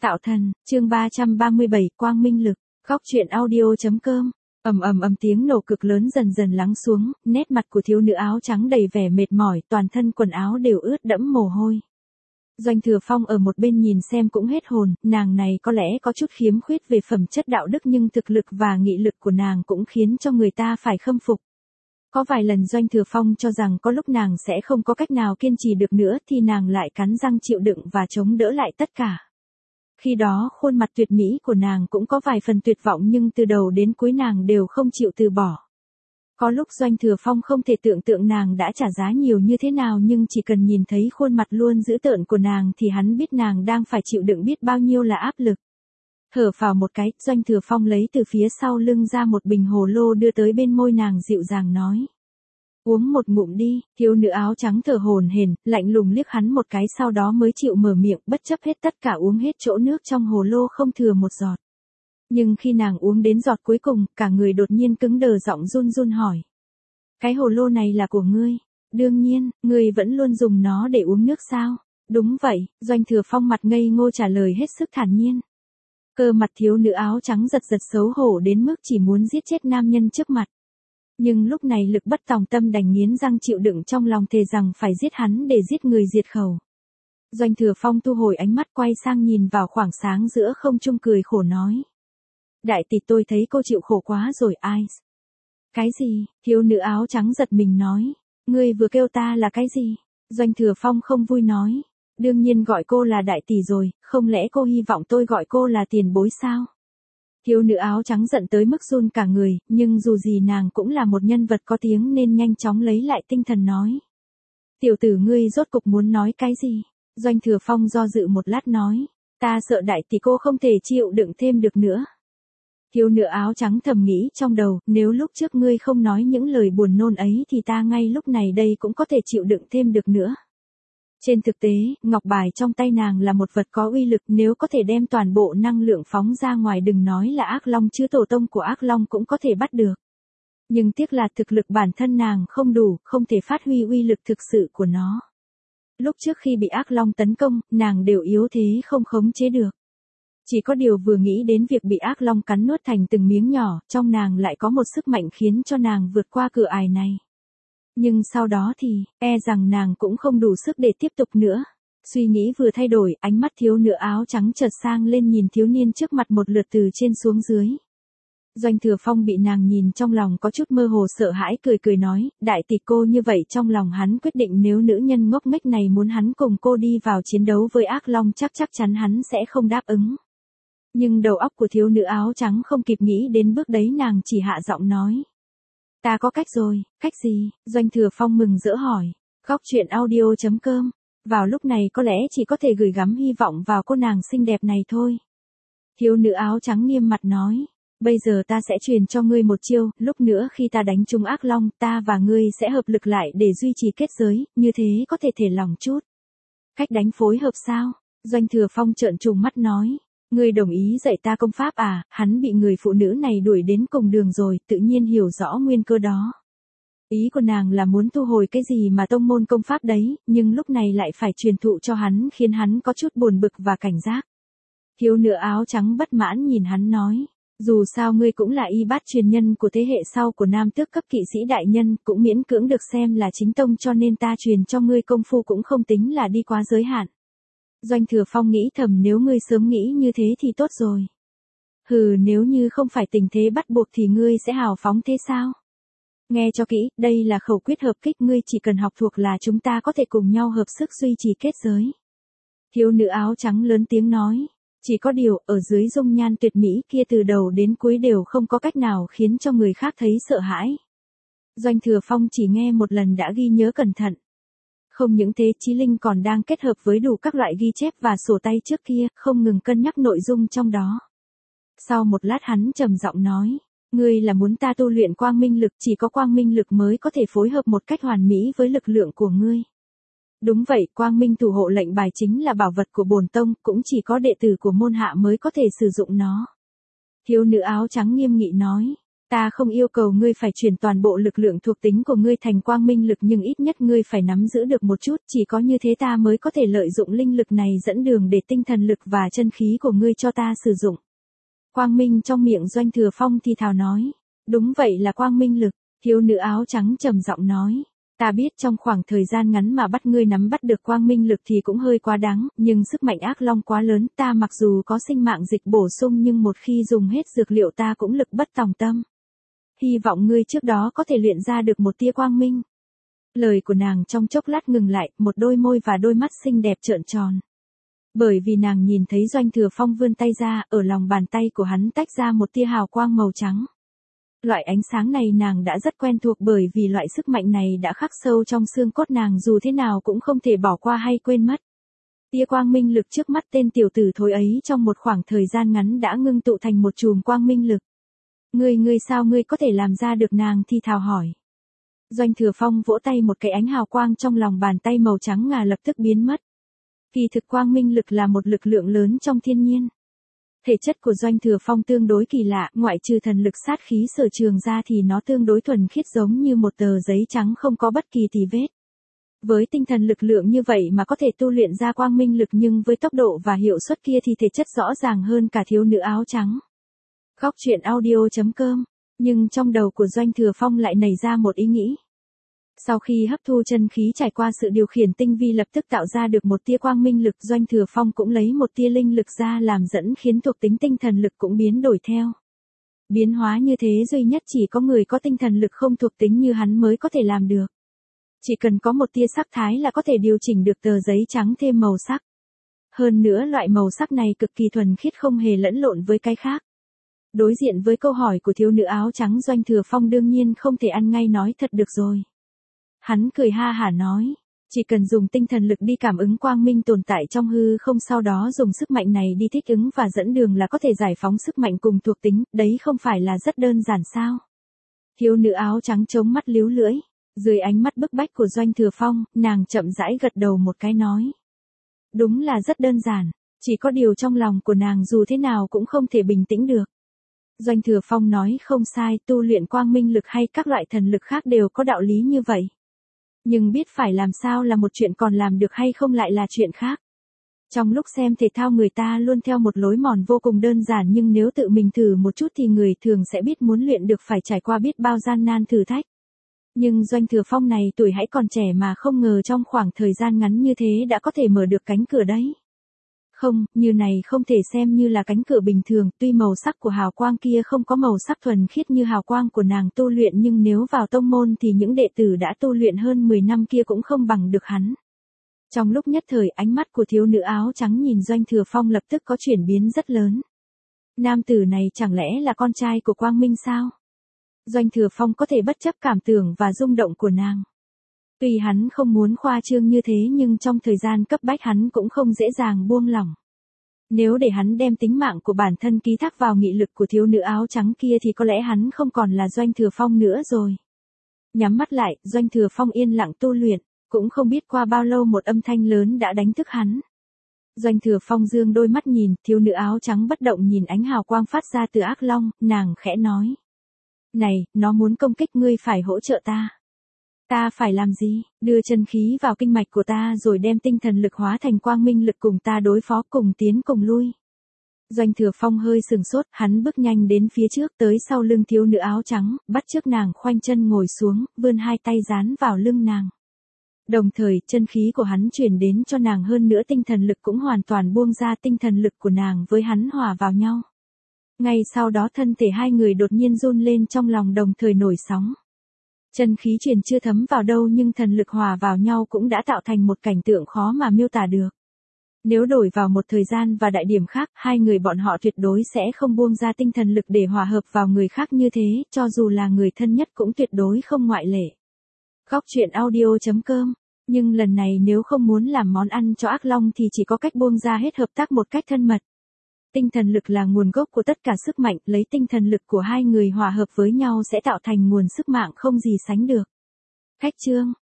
Tạo thần, chương 337, Quang Minh Lực, góc truyện audio.com. Ầm tiếng nổ cực lớn dần dần lắng xuống, nét mặt của thiếu nữ áo trắng đầy vẻ mệt mỏi, toàn thân quần áo đều ướt đẫm mồ hôi. Doanh Thừa Phong ở một bên nhìn xem cũng hết hồn, nàng này có lẽ có chút khiếm khuyết về phẩm chất đạo đức nhưng thực lực và nghị lực của nàng cũng khiến cho người ta phải khâm phục. Có vài lần Doanh Thừa Phong cho rằng có lúc nàng sẽ không có cách nào kiên trì được nữa thì nàng lại cắn răng chịu đựng và chống đỡ lại tất cả. Khi đó khuôn mặt tuyệt mỹ của nàng cũng có vài phần tuyệt vọng nhưng từ đầu đến cuối nàng đều không chịu từ bỏ. Có lúc Doanh Thừa Phong không thể tưởng tượng nàng đã trả giá nhiều như thế nào nhưng chỉ cần nhìn thấy khuôn mặt luôn dữ tợn của nàng thì hắn biết nàng đang phải chịu đựng biết bao nhiêu là áp lực. Thở phào một cái, Doanh Thừa Phong lấy từ phía sau lưng ra một bình hồ lô đưa tới bên môi nàng dịu dàng nói. Uống một ngụm đi, thiếu nữ áo trắng thở hổn hển, lạnh lùng liếc hắn một cái sau đó mới chịu mở miệng bất chấp hết tất cả uống hết chỗ nước trong hồ lô không thừa một giọt. Nhưng khi nàng uống đến giọt cuối cùng, cả người đột nhiên cứng đờ giọng run run hỏi. Cái hồ lô này là của ngươi? Đương nhiên, ngươi vẫn luôn dùng nó để uống nước sao? Đúng vậy, Doanh Thừa Phong mặt ngây ngô trả lời hết sức thản nhiên. Cơ mặt thiếu nữ áo trắng giật giật xấu hổ đến mức chỉ muốn giết chết nam nhân trước mặt. Nhưng lúc này lực bất tòng tâm đành nghiến răng chịu đựng trong lòng thề rằng phải giết hắn để giết người diệt khẩu. Doanh Thừa Phong thu hồi ánh mắt quay sang nhìn vào khoảng sáng giữa không trung cười khổ nói. Đại tỷ tôi thấy cô chịu khổ quá rồi ai. Cái gì? Thiếu nữ áo trắng giật mình nói. Ngươi vừa kêu ta là cái gì? Doanh Thừa Phong không vui nói. Đương nhiên gọi cô là đại tỷ rồi, không lẽ cô hy vọng tôi gọi cô là tiền bối sao? Thiếu nữ áo trắng giận tới mức run cả người, nhưng dù gì nàng cũng là một nhân vật có tiếng nên nhanh chóng lấy lại tinh thần nói. Tiểu tử ngươi rốt cục muốn nói cái gì? Doanh Thừa Phong do dự một lát nói. Ta sợ đại tỷ cô không thể chịu đựng thêm được nữa. Thiếu nữ áo trắng thầm nghĩ trong đầu, nếu lúc trước ngươi không nói những lời buồn nôn ấy thì ta ngay lúc này đây cũng có thể chịu đựng thêm được nữa. Trên thực tế, ngọc bài trong tay nàng là một vật có uy lực nếu có thể đem toàn bộ năng lượng phóng ra ngoài đừng nói là ác long chứ tổ tông của ác long cũng có thể bắt được. Nhưng tiếc là thực lực bản thân nàng không đủ, không thể phát huy uy lực thực sự của nó. Lúc trước khi bị ác long tấn công, nàng đều yếu thế không khống chế được. Chỉ có điều vừa nghĩ đến việc bị ác long cắn nuốt thành từng miếng nhỏ, trong nàng lại có một sức mạnh khiến cho nàng vượt qua cửa ải này. Nhưng sau đó thì, rằng nàng cũng không đủ sức để tiếp tục nữa. Suy nghĩ vừa thay đổi, ánh mắt thiếu nữ áo trắng chợt sang lên nhìn thiếu niên trước mặt một lượt từ trên xuống dưới. Doanh Thừa Phong bị nàng nhìn trong lòng có chút mơ hồ sợ hãi cười nói, đại tỷ cô như vậy trong lòng hắn quyết định nếu nữ nhân ngốc nghếch này muốn hắn cùng cô đi vào chiến đấu với ác long chắc chắn hắn sẽ không đáp ứng. Nhưng đầu óc của thiếu nữ áo trắng không kịp nghĩ đến bước đấy nàng chỉ hạ giọng nói. Ta có cách rồi, cách gì? Doanh Thừa Phong mừng rỡ hỏi. Góc truyện audio.com. Vào lúc này có lẽ chỉ có thể gửi gắm hy vọng vào cô nàng xinh đẹp này thôi. Thiếu nữ áo trắng nghiêm mặt nói. Bây giờ ta sẽ truyền cho ngươi một chiêu, lúc nữa khi ta đánh trúng ác long ta và ngươi sẽ hợp lực lại để duy trì kết giới, như thế có thể thể lòng chút. Cách đánh phối hợp sao? Doanh Thừa Phong trợn trùng mắt nói. Ngươi đồng ý dạy ta công pháp à? Hắn bị người phụ nữ này đuổi đến cùng đường rồi, tự nhiên hiểu rõ nguyên cơ đó. Ý của nàng là muốn thu hồi cái gì mà tông môn công pháp đấy, nhưng lúc này lại phải truyền thụ cho hắn khiến hắn có chút buồn bực và cảnh giác. Thiếu nữ áo trắng bất mãn nhìn hắn nói. Dù sao ngươi cũng là y bát truyền nhân của thế hệ sau của nam tước cấp kỵ sĩ đại nhân, cũng miễn cưỡng được xem là chính tông cho nên ta truyền cho ngươi công phu cũng không tính là đi quá giới hạn. Doanh Thừa Phong nghĩ thầm nếu ngươi sớm nghĩ như thế thì tốt rồi. Hừ nếu như không phải tình thế bắt buộc thì ngươi sẽ hào phóng thế sao? Nghe cho kỹ, đây là khẩu quyết hợp kích ngươi chỉ cần học thuộc là chúng ta có thể cùng nhau hợp sức duy trì kết giới. Thiếu nữ áo trắng lớn tiếng nói. Chỉ có điều, ở dưới dung nhan tuyệt mỹ kia từ đầu đến cuối đều không có cách nào khiến cho người khác thấy sợ hãi. Doanh Thừa Phong chỉ nghe một lần đã ghi nhớ cẩn thận. Không những thế Chí Linh còn đang kết hợp với đủ các loại ghi chép và sổ tay trước kia, không ngừng cân nhắc nội dung trong đó. Sau một lát hắn trầm giọng nói, ngươi là muốn ta tu luyện quang minh lực, chỉ có quang minh lực mới có thể phối hợp một cách hoàn mỹ với lực lượng của ngươi. Đúng vậy, quang minh thủ hộ lệnh bài chính là bảo vật của bổn tông, cũng chỉ có đệ tử của môn hạ mới có thể sử dụng nó. Thiếu nữ áo trắng nghiêm nghị nói, Ta không yêu cầu ngươi phải chuyển toàn bộ lực lượng thuộc tính của ngươi thành quang minh lực nhưng ít nhất ngươi phải nắm giữ được một chút, chỉ có như thế ta mới có thể lợi dụng linh lực này dẫn đường để tinh thần lực và chân khí của ngươi cho ta sử dụng. Quang minh trong miệng Doanh Thừa Phong thì thào nói. Đúng vậy là quang minh lực, thiếu nữ áo trắng trầm giọng nói. Ta biết trong khoảng thời gian ngắn mà bắt ngươi nắm bắt được quang minh lực thì cũng hơi quá đáng, nhưng sức mạnh ác long quá lớn, ta mặc dù có sinh mạng dịch bổ sung nhưng một khi dùng hết dược liệu ta cũng lực bất tòng tâm. Hy vọng ngươi trước đó có thể luyện ra được một tia quang minh. Lời của nàng trong chốc lát ngừng lại, một đôi môi và đôi mắt xinh đẹp trợn tròn. Bởi vì nàng nhìn thấy Doanh Thừa Phong vươn tay ra, ở lòng bàn tay của hắn tách ra một tia hào quang màu trắng. Loại ánh sáng này nàng đã rất quen thuộc bởi vì loại sức mạnh này đã khắc sâu trong xương cốt nàng dù thế nào cũng không thể bỏ qua hay quên mất. Tia quang minh lực trước mắt tên tiểu tử thối ấy trong một khoảng thời gian ngắn đã ngưng tụ thành một chùm quang minh lực. Ngươi sao ngươi có thể làm ra được nàng thì thào hỏi. Doanh Thừa Phong vỗ tay một cái ánh hào quang trong lòng bàn tay màu trắng ngà lập tức biến mất. Kỳ thực quang minh lực là một lực lượng lớn trong thiên nhiên. Thể chất của Doanh Thừa Phong tương đối kỳ lạ, ngoại trừ thần lực sát khí sở trường ra thì nó tương đối thuần khiết giống như một tờ giấy trắng không có bất kỳ tì vết. Với tinh thần lực lượng như vậy mà có thể tu luyện ra quang minh lực nhưng với tốc độ và hiệu suất kia thì thể chất rõ ràng hơn cả thiếu nữ áo trắng. Góc truyện audio.com, nhưng trong đầu của Doanh Thừa Phong lại nảy ra một ý nghĩ. Sau khi hấp thu chân khí trải qua sự điều khiển tinh vi lập tức tạo ra được một tia quang minh lực, Doanh Thừa Phong cũng lấy một tia linh lực ra làm dẫn khiến thuộc tính tinh thần lực cũng biến đổi theo. Biến hóa như thế duy nhất chỉ có người có tinh thần lực không thuộc tính như hắn mới có thể làm được. Chỉ cần có một tia sắc thái là có thể điều chỉnh được tờ giấy trắng thêm màu sắc. Hơn nữa loại màu sắc này cực kỳ thuần khiết không hề lẫn lộn với cái khác. Đối diện với câu hỏi của thiếu nữ áo trắng, Doanh Thừa Phong đương nhiên không thể ăn ngay nói thật được rồi. Hắn cười ha hả nói, chỉ cần dùng tinh thần lực đi cảm ứng quang minh tồn tại trong hư không, sau đó dùng sức mạnh này đi thích ứng và dẫn đường là có thể giải phóng sức mạnh cùng thuộc tính, đấy không phải là rất đơn giản sao? Thiếu nữ áo trắng chống mắt líu lưỡi, dưới ánh mắt bức bách của Doanh Thừa Phong, nàng chậm rãi gật đầu một cái nói. Đúng là rất đơn giản, chỉ có điều trong lòng của nàng dù thế nào cũng không thể bình tĩnh được. Doanh Thừa Phong nói không sai, tu luyện quang minh lực hay các loại thần lực khác đều có đạo lý như vậy. Nhưng biết phải làm sao là một chuyện, còn làm được hay không lại là chuyện khác. Trong lúc xem thể thao người ta luôn theo một lối mòn vô cùng đơn giản nhưng nếu tự mình thử một chút thì người thường sẽ biết muốn luyện được phải trải qua biết bao gian nan thử thách. Nhưng Doanh Thừa Phong này tuổi hãy còn trẻ mà không ngờ trong khoảng thời gian ngắn như thế đã có thể mở được cánh cửa đấy. Không, như này không thể xem như là cánh cửa bình thường, tuy màu sắc của hào quang kia không có màu sắc thuần khiết như hào quang của nàng tu luyện nhưng nếu vào tông môn thì những đệ tử đã tu luyện hơn 10 năm kia cũng không bằng được hắn. Trong lúc nhất thời ánh mắt của thiếu nữ áo trắng nhìn Doanh Thừa Phong lập tức có chuyển biến rất lớn. Nam tử này chẳng lẽ là con trai của Quang Minh sao? Doanh Thừa Phong có thể bất chấp cảm tưởng và rung động của nàng. Tuy hắn không muốn khoa trương như thế nhưng trong thời gian cấp bách hắn cũng không dễ dàng buông lỏng. Nếu để hắn đem tính mạng của bản thân ký thác vào nghị lực của thiếu nữ áo trắng kia thì có lẽ hắn không còn là Doanh Thừa Phong nữa rồi. Nhắm mắt lại, Doanh Thừa Phong yên lặng tu luyện, cũng không biết qua bao lâu một âm thanh lớn đã đánh thức hắn. Doanh Thừa Phong dương đôi mắt nhìn, thiếu nữ áo trắng bất động nhìn ánh hào quang phát ra từ ác long, nàng khẽ nói. Này, nó muốn công kích ngươi phải hỗ trợ ta. Ta phải làm gì? Đưa chân khí vào kinh mạch của ta rồi đem tinh thần lực hóa thành quang minh lực cùng ta đối phó, cùng tiến cùng lui. Doanh Thừa Phong hơi sừng sốt, hắn bước nhanh đến phía trước tới sau lưng thiếu nữ áo trắng, bắt chước nàng khoanh chân ngồi xuống, vươn hai tay dán vào lưng nàng. Đồng thời, chân khí của hắn truyền đến cho nàng hơn nữa tinh thần lực cũng hoàn toàn buông ra, tinh thần lực của nàng với hắn hòa vào nhau. Ngay sau đó thân thể hai người đột nhiên run lên trong lòng đồng thời nổi sóng. Chân khí truyền chưa thấm vào đâu nhưng thần lực hòa vào nhau cũng đã tạo thành một cảnh tượng khó mà miêu tả được. Nếu đổi vào một thời gian và đại điểm khác, hai người bọn họ tuyệt đối sẽ không buông ra tinh thần lực để hòa hợp vào người khác như thế, cho dù là người thân nhất cũng tuyệt đối không ngoại lệ. Góc truyện audio.com, nhưng lần này nếu không muốn làm món ăn cho ác long thì chỉ có cách buông ra hết, hợp tác một cách thân mật. Tinh thần lực là nguồn gốc của tất cả sức mạnh, lấy tinh thần lực của hai người hòa hợp với nhau sẽ tạo thành nguồn sức mạnh không gì sánh được. Khách chương